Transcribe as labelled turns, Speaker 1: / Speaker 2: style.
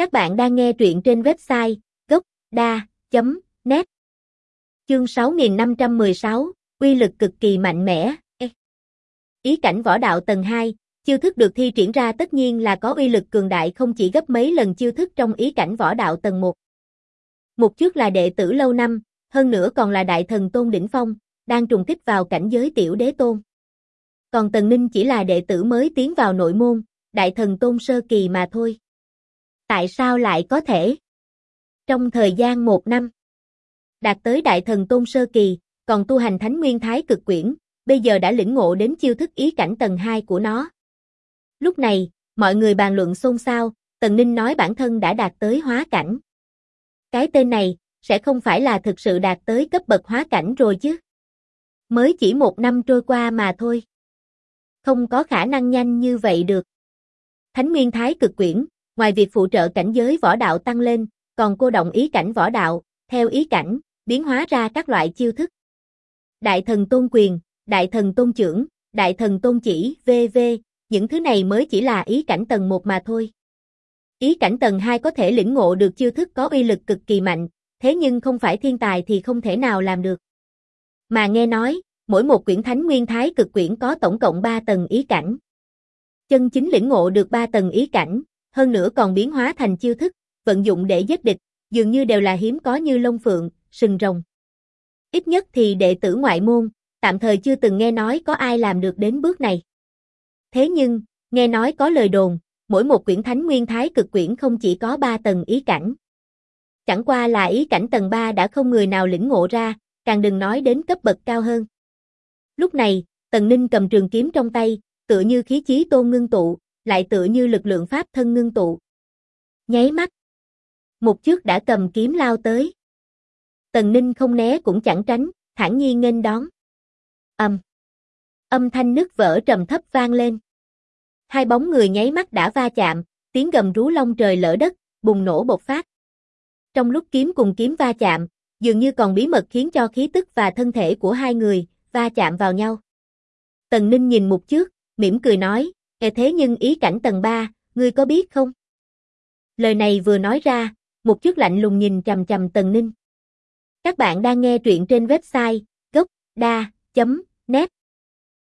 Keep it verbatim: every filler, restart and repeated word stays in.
Speaker 1: Các bạn đang nghe truyện trên website gốc đa chấm net. Chương sáu nghìn năm trăm mười sáu, uy lực cực kỳ mạnh mẽ. Ý cảnh võ đạo tầng hai, chiêu thức được thi triển ra tất nhiên là có uy lực cường đại không chỉ gấp mấy lần chiêu thức trong ý cảnh võ đạo tầng một. Mục trước là đệ tử lâu năm, hơn nữa còn là đại thần tôn đỉnh phong, đang trùng kích vào cảnh giới tiểu đế tôn. Còn Tần Ninh chỉ là đệ tử mới tiến vào nội môn, đại thần tôn sơ kỳ mà thôi. Tại sao lại có thể? Trong thời gian một năm, đạt tới đại thần tôn sơ kỳ, còn tu hành Thánh Nguyên Thái Cực Quyển, bây giờ đã lĩnh ngộ đến chiêu thức ý cảnh tầng hai của nó. Lúc này, mọi người bàn luận xôn xao, Tần Ninh nói bản thân đã đạt tới hóa cảnh. Cái tên này, sẽ không phải là thực sự đạt tới cấp bậc hóa cảnh rồi chứ? Mới chỉ một năm trôi qua mà thôi. Không có khả năng nhanh như vậy được. Thánh Nguyên Thái Cực Quyển, ngoài việc phụ trợ cảnh giới võ đạo tăng lên, còn cô động ý cảnh võ đạo, theo ý cảnh, biến hóa ra các loại chiêu thức. Đại thần tôn quyền, đại thần tôn chưởng, đại thần tôn chỉ, vân vân, những thứ này mới chỉ là ý cảnh tầng một mà thôi. Ý cảnh tầng hai có thể lĩnh ngộ được chiêu thức có uy lực cực kỳ mạnh, thế nhưng không phải thiên tài thì không thể nào làm được. Mà nghe nói, mỗi một quyển Thánh Nguyên Thái Cực Quyển có tổng cộng ba tầng ý cảnh. Chân chính lĩnh ngộ được ba tầng ý cảnh, hơn nữa còn biến hóa thành chiêu thức, vận dụng để giết địch, dường như đều là hiếm có như lông phượng, sừng rồng. Ít nhất thì đệ tử ngoại môn, tạm thời chưa từng nghe nói có ai làm được đến bước này. Thế nhưng, nghe nói có lời đồn, mỗi một quyển Thánh Nguyên Thái Cực Quyển không chỉ có ba tầng ý cảnh. Chẳng qua là ý cảnh tầng ba đã không người nào lĩnh ngộ ra, càng đừng nói đến cấp bậc cao hơn. Lúc này, Tần Ninh cầm trường kiếm trong tay, tựa như khí chí tôn ngưng tụ, lại tựa như lực lượng pháp thân ngưng tụ. Nháy mắt, một trước đã cầm kiếm lao tới. Tần Ninh không né cũng chẳng tránh, thản nhiên nghênh đón. Ầm. Âm thanh nứt vỡ trầm thấp vang lên. Hai bóng người nháy mắt đã va chạm, tiếng gầm rú long trời lở đất, bùng nổ bộc phát. Trong lúc kiếm cùng kiếm va chạm, dường như còn bí mật khiến cho khí tức và thân thể của hai người va chạm vào nhau. Tần Ninh nhìn Mục Trước, mỉm cười nói, "Ê thế nhưng ý cảnh tầng ba, ngươi có biết không?" Lời này vừa nói ra, Mục Trước lạnh lùng nhìn chằm chằm Tần Ninh. Các bạn đang nghe truyện trên website gốc đa chấm net.